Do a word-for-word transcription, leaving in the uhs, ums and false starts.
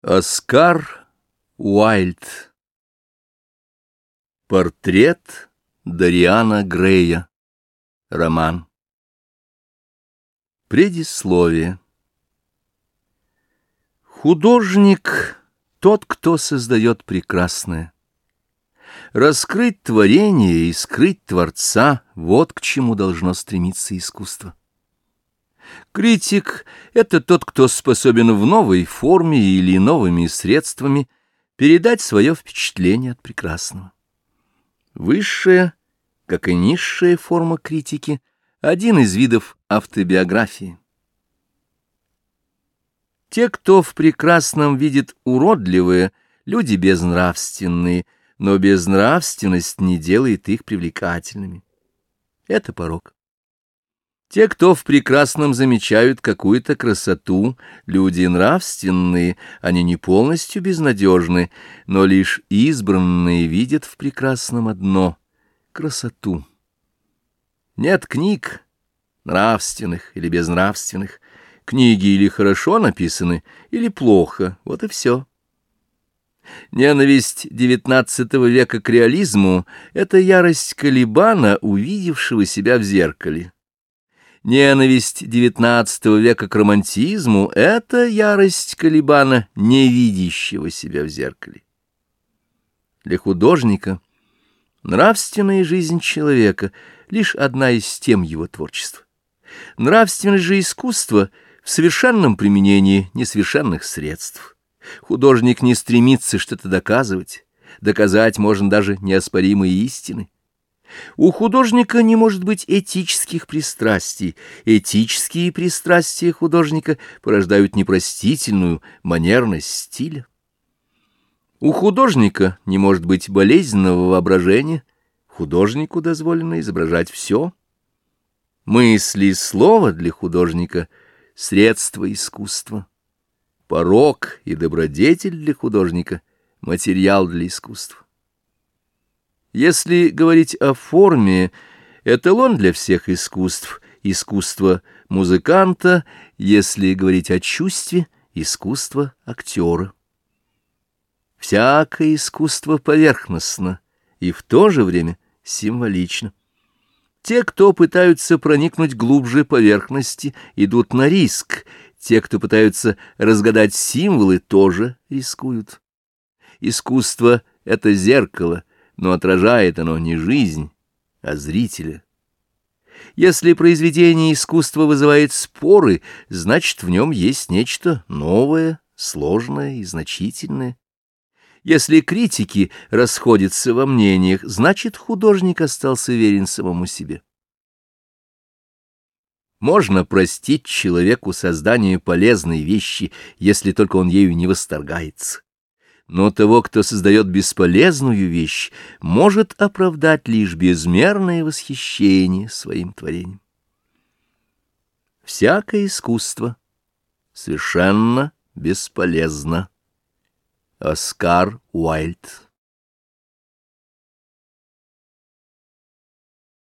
Оскар Уайльд. Портрет Дориана Грея. Роман. Предисловие. Художник — тот, кто создает прекрасное. Раскрыть творение и скрыть Творца — вот к чему должно стремиться искусство. Критик — это тот, кто способен в новой форме или новыми средствами передать свое впечатление от прекрасного. Высшая, как и низшая форма критики — один из видов автобиографии. Те, кто в прекрасном видит уродливое, люди безнравственные, но безнравственность не делает их привлекательными. Это порок. Те, кто в прекрасном замечают какую-то красоту, люди нравственные, они не полностью безнадежны, но лишь избранные видят в прекрасном одно — красоту. Нет книг, нравственных или безнравственных. Книги или хорошо написаны, или плохо, вот и все. Ненависть девятнадцатого века к реализму — это ярость Калибана, увидевшего себя в зеркале. Ненависть девятнадцатого века к романтизму — это ярость Калибана, не видящего себя в зеркале. Для художника нравственная жизнь человека — лишь одна из тем его творчества. Нравственность же искусства в совершенном применении несовершенных средств. Художник не стремится что-то доказывать, доказать можно даже неоспоримые истины. У художника не может быть этических пристрастий. Этические пристрастия художника порождают непростительную манерность стиля. У художника не может быть болезненного воображения. Художнику дозволено изображать все. Мысли и слово для художника — средство искусства. Порок и добродетель для художника — материал для искусства. Если говорить о форме, эталон для всех искусств — искусство музыканта, если говорить о чувстве — искусство актера. Всякое искусство поверхностно и в то же время символично. Те, кто пытаются проникнуть глубже поверхности, идут на риск. Те, кто пытаются разгадать символы, тоже рискуют. Искусство — это зеркало, но отражает оно не жизнь, а зрителя. Если произведение искусства вызывает споры, значит, в нем есть нечто новое, сложное и значительное. Если критики расходятся во мнениях, значит, художник остался верен самому себе. Можно простить человеку создание полезной вещи, если только он ею не восторгается. Но того, кто создает бесполезную вещь, может оправдать лишь безмерное восхищение своим творением. Всякое искусство совершенно бесполезно. Оскар Уайльд.